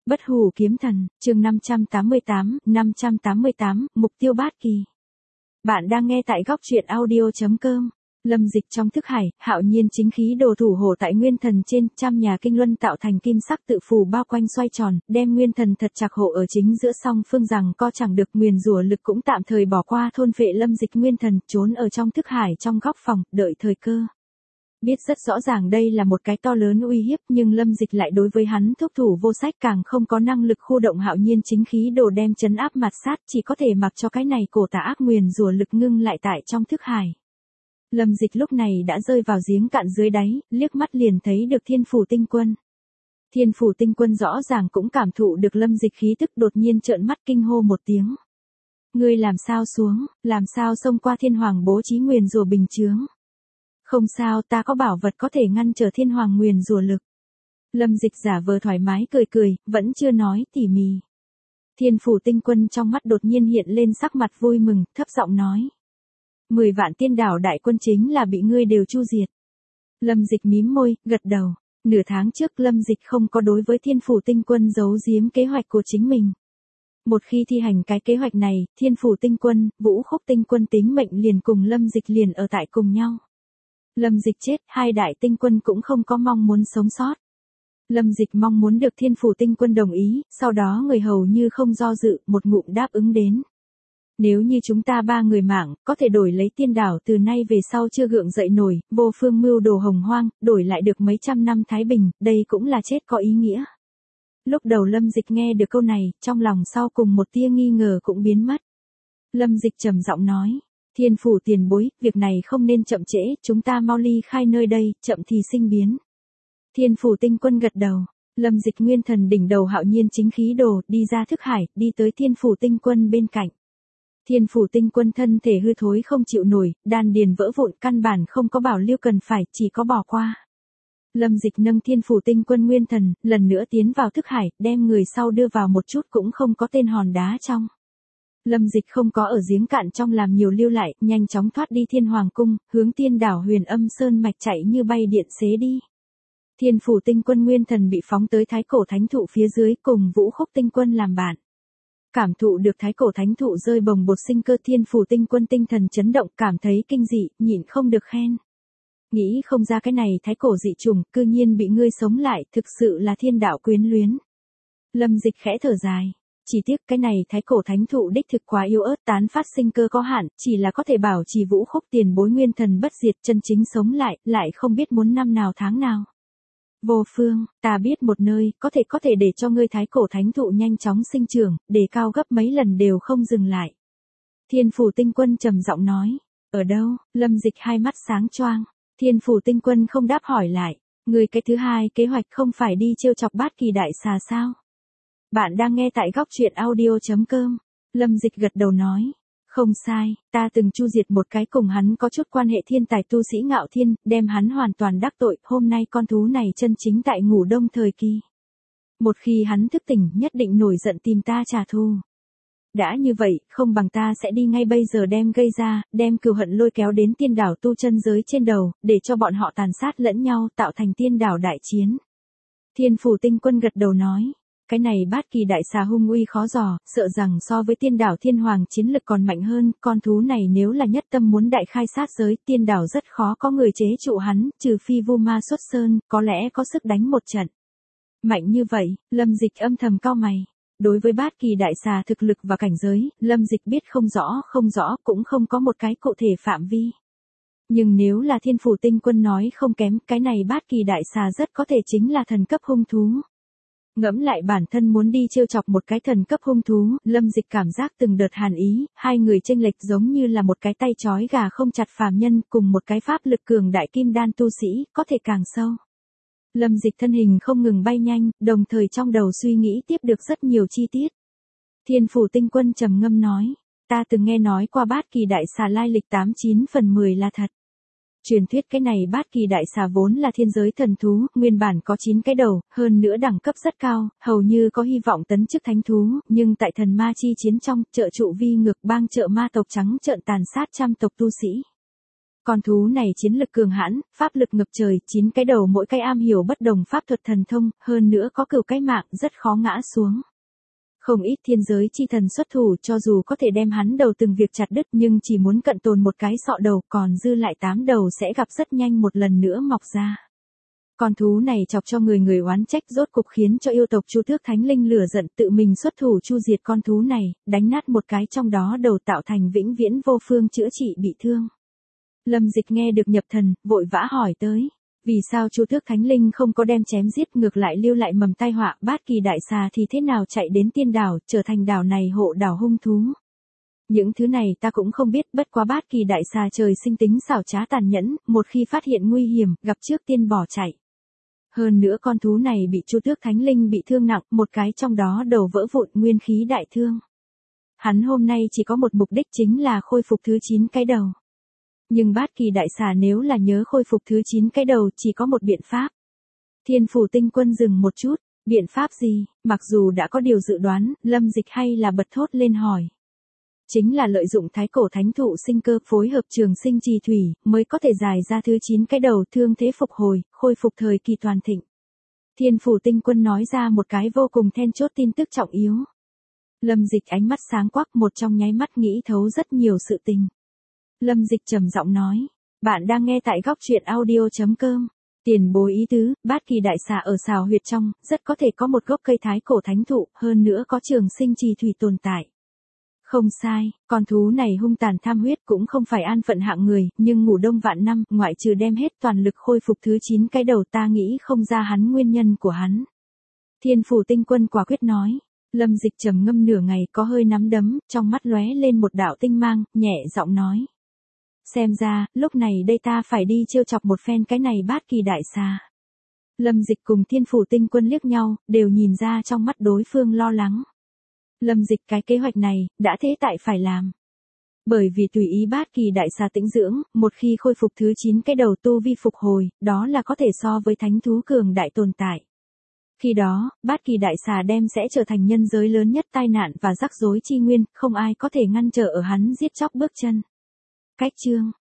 Bất hủ kiếm thần, chương 588, mục tiêu bát kỳ. Bạn đang nghe tại góc truyện audio.com. Lâm Dịch trong thức hải, hạo nhiên chính khí đồ thủ hộ tại nguyên thần trên, trăm nhà kinh luân tạo thành kim sắc tự phù bao quanh xoay tròn, đem nguyên thần thật chặt hộ ở chính giữa song phương, rằng co chẳng được, nguyền rủa lực cũng tạm thời bỏ qua thôn phệ Lâm Dịch nguyên thần, trốn ở trong thức hải trong góc phòng, đợi thời cơ. Biết rất rõ ràng đây là một cái to lớn uy hiếp, nhưng Lâm Dịch lại đối với hắn thúc thủ vô sách, càng không có năng lực khu động hạo nhiên chính khí đồ đem trấn áp mặt sát, chỉ có thể mặc cho cái này cổ tà ác nguyền rủa lực ngưng lại tại trong thức hải. Lâm Dịch lúc này đã rơi vào giếng cạn dưới đáy, liếc mắt liền thấy được Thiên Phủ Tinh Quân. Thiên Phủ Tinh Quân rõ ràng cũng cảm thụ được Lâm Dịch khí tức, đột nhiên trợn mắt kinh hô một tiếng. Ngươi làm sao xuống, làm sao xông qua Thiên Hoàng bố trí nguyền rủa bình chướng? Không sao, ta có bảo vật có thể ngăn trở Thiên Hoàng nguyền rủa lực. Lâm Dịch giả vờ thoải mái cười cười, vẫn chưa nói tỉ mỉ. Thiên Phủ Tinh Quân trong mắt đột nhiên hiện lên sắc mặt vui mừng, thấp giọng nói. 10 vạn tiên đảo đại quân chính là bị ngươi đều chu diệt. Lâm Dịch mím môi, gật đầu. Nửa tháng trước Lâm Dịch không có đối với Thiên Phủ Tinh Quân giấu giếm kế hoạch của chính mình. Một khi thi hành cái kế hoạch này, Thiên Phủ Tinh Quân, Vũ Khúc Tinh Quân tính mệnh liền cùng Lâm Dịch liền ở tại cùng nhau. Lâm Dịch chết, hai đại tinh quân cũng không có mong muốn sống sót. Lâm Dịch mong muốn được Thiên Phủ Tinh Quân đồng ý, sau đó người hầu như không do dự, một ngụm đáp ứng đến. Nếu như chúng ta 3 người mạng, có thể đổi lấy tiên đảo từ nay về sau chưa gượng dậy nổi, vô phương mưu đồ hồng hoang, đổi lại được mấy trăm năm thái bình, đây cũng là chết có ý nghĩa. Lúc đầu Lâm Dịch nghe được câu này, trong lòng sau cùng một tia nghi ngờ cũng biến mất. Lâm Dịch trầm giọng nói. Thiên Phủ tiền bối, việc này không nên chậm trễ, chúng ta mau ly khai nơi đây, chậm thì sinh biến. Thiên Phủ Tinh Quân gật đầu. Lâm Dịch nguyên thần đỉnh đầu hạo nhiên chính khí đồ, đi ra thức hải, đi tới Thiên Phủ Tinh Quân bên cạnh. Thiên Phủ Tinh Quân thân thể hư thối không chịu nổi, đan điền vỡ vụn, căn bản không có bảo lưu cần phải, chỉ có bỏ qua. Lâm Dịch nâng Thiên Phủ Tinh Quân nguyên thần, lần nữa tiến vào thức hải, đem người sau đưa vào một chút cũng không có tên hòn đá trong. Lâm Dịch không có ở giếng cạn trong làm nhiều lưu lại, nhanh chóng thoát đi Thiên Hoàng cung, hướng tiên đảo Huyền Âm Sơn mạch chạy như bay điện xế đi. Thiên Phủ Tinh Quân nguyên thần bị phóng tới Thái Cổ Thánh Thụ phía dưới, cùng Vũ Khúc Tinh Quân làm bạn. Cảm thụ được Thái Cổ Thánh Thụ rơi bồng bột sinh cơ, Thiên Phủ Tinh Quân tinh thần chấn động, cảm thấy kinh dị, nhịn không được khen. Nghĩ không ra cái này Thái Cổ dị trùng, cư nhiên bị ngươi sống lại, thực sự là thiên đạo quyến luyến. Lâm Dịch khẽ thở dài. Chỉ tiếc cái này Thái Cổ Thánh Thụ đích thực quá yếu ớt, tán phát sinh cơ có hạn, chỉ là có thể bảo trì Vũ Khúc tiền bối nguyên thần bất diệt, chân chính sống lại không biết muốn năm nào tháng nào. Vô Phương, ta biết một nơi, có thể để cho ngươi Thái Cổ Thánh Thụ nhanh chóng sinh trưởng, đề cao gấp mấy lần đều không dừng lại. Thiên Phủ Tinh Quân trầm giọng nói. Ở đâu? Lâm Dịch hai mắt sáng choang. Thiên Phủ Tinh Quân không đáp, hỏi lại. Ngươi cái thứ hai kế hoạch không phải đi trêu chọc Bát Kỳ đại xà sao? Bạn đang nghe tại góc truyện audio.com. Lâm Dịch gật đầu nói. Không sai, ta từng chu diệt một cái cùng hắn có chút quan hệ thiên tài tu sĩ Ngạo Thiên, đem hắn hoàn toàn đắc tội, hôm nay con thú này chân chính tại ngủ đông thời kỳ. Một khi hắn thức tỉnh, nhất định nổi giận tìm ta trả thù. Đã như vậy, không bằng ta sẽ đi ngay bây giờ đem gây ra, đem cừu hận lôi kéo đến tiên đảo tu chân giới trên đầu, để cho bọn họ tàn sát lẫn nhau, tạo thành tiên đảo đại chiến. Thiên Phủ Tinh Quân gật đầu nói. Cái này Bát Kỳ đại xà hung uy khó dò, sợ rằng so với tiên đảo Thiên Hoàng chiến lực còn mạnh hơn, con thú này nếu là nhất tâm muốn đại khai sát giới, tiên đảo rất khó có người chế trụ hắn, trừ phi Vu Ma xuất sơn, có lẽ có sức đánh một trận. Mạnh như vậy, Lâm Dịch âm thầm cau mày. Đối với Bát Kỳ đại xà thực lực và cảnh giới, Lâm Dịch biết không rõ, cũng không có một cái cụ thể phạm vi. Nhưng nếu là Thiên Phủ Tinh Quân nói không kém, cái này Bát Kỳ đại xà rất có thể chính là thần cấp hung thú. Ngẫm lại bản thân muốn đi trêu chọc một cái thần cấp hung thú, Lâm Dịch cảm giác từng đợt hàn ý, hai người chênh lệch giống như là một cái tay trói gà không chặt phàm nhân, cùng một cái pháp lực cường đại kim đan tu sĩ, có thể càng sâu. Lâm Dịch thân hình không ngừng bay nhanh, đồng thời trong đầu suy nghĩ tiếp được rất nhiều chi tiết. Thiên Phủ Tinh Quân trầm ngâm nói, ta từng nghe nói qua Bát Kỳ đại xà lai lịch 89 phần 10 là thật. Truyền thuyết cái này Bát Kỳ đại xà vốn là thiên giới thần thú, nguyên bản có 9 cái đầu, hơn nữa đẳng cấp rất cao, hầu như có hy vọng tấn chức thánh thú, nhưng tại thần ma chi chiến trong, trợ trụ vi ngược bang trợ ma tộc trắng trợn tàn sát trăm tộc tu sĩ. Con thú này chiến lực cường hãn, pháp lực ngập trời, 9 cái đầu mỗi cái am hiểu bất đồng pháp thuật thần thông, hơn nữa có cửu cái mạng, rất khó ngã xuống. Không ít thiên giới chi thần xuất thủ cho dù có thể đem hắn đầu từng việc chặt đứt nhưng chỉ muốn cận tồn một cái sọ đầu còn dư lại 8 đầu sẽ gặp rất nhanh một lần nữa mọc ra. Con thú này chọc cho người oán trách rốt cục khiến cho yêu tộc Chu Tước Thánh Linh lửa giận tự mình xuất thủ chu diệt con thú này, đánh nát một cái trong đó đầu tạo thành vĩnh viễn vô phương chữa trị bị thương. Lâm Dịch nghe được nhập thần, vội vã hỏi tới. Vì sao Chu Tước Thánh Linh không có đem chém giết ngược lại lưu lại mầm tai họa, Bát Kỳ đại xà thì thế nào chạy đến tiên đảo, trở thành đảo này hộ đảo hung thú. Những thứ này ta cũng không biết, bất quá Bát Kỳ đại xà trời sinh tính xảo trá tàn nhẫn, một khi phát hiện nguy hiểm, gặp trước tiên bỏ chạy. Hơn nữa con thú này bị Chu Tước Thánh Linh bị thương nặng, một cái trong đó đầu vỡ vụn nguyên khí đại thương. Hắn hôm nay chỉ có một mục đích chính là khôi phục thứ 9 cái đầu. Nhưng Bát Kỳ đại xà nếu là nhớ khôi phục thứ 9 cái đầu chỉ có một biện pháp. Thiên Phủ Tinh Quân dừng một chút, biện pháp gì, mặc dù đã có điều dự đoán, Lâm Dịch hay là bật thốt lên hỏi. Chính là lợi dụng thái cổ thánh thụ sinh cơ phối hợp trường sinh trì thủy, mới có thể dài ra thứ 9 cái đầu thương thế phục hồi, khôi phục thời kỳ toàn thịnh. Thiên Phủ Tinh Quân nói ra một cái vô cùng then chốt tin tức trọng yếu. Lâm Dịch ánh mắt sáng quắc một trong nháy mắt nghĩ thấu rất nhiều sự tình. Lâm Dịch trầm giọng nói, bạn đang nghe tại góc truyện audio.com. Tiền bối ý tứ, Bát Kỳ đại xà ở xào huyệt trong, rất có thể có một gốc cây thái cổ thánh thụ, hơn nữa có trường sinh trì thủy tồn tại. Không sai, con thú này hung tàn tham huyết cũng không phải an phận hạng người, nhưng ngủ đông vạn năm, ngoại trừ đem hết toàn lực khôi phục thứ 9 cái đầu ta nghĩ không ra hắn nguyên nhân của hắn. Thiên Phủ Tinh Quân quả quyết nói. Lâm Dịch trầm ngâm nửa ngày có hơi nắm đấm, trong mắt lóe lên một đạo tinh mang, nhẹ giọng nói. Xem ra, lúc này đây ta phải đi trêu chọc một phen cái này Bát Kỳ đại xà. Lâm Dịch cùng Thiên Phủ Tinh Quân liếc nhau, đều nhìn ra trong mắt đối phương lo lắng. Lâm Dịch cái kế hoạch này, đã thế tại phải làm. Bởi vì tùy ý Bát Kỳ đại xà tĩnh dưỡng, một khi khôi phục thứ 9 cái đầu tu vi phục hồi, đó là có thể so với thánh thú cường đại tồn tại. Khi đó, Bát Kỳ đại xà đem sẽ trở thành nhân giới lớn nhất tai nạn và rắc rối chi nguyên, không ai có thể ngăn trở ở hắn giết chóc bước chân. Cách chương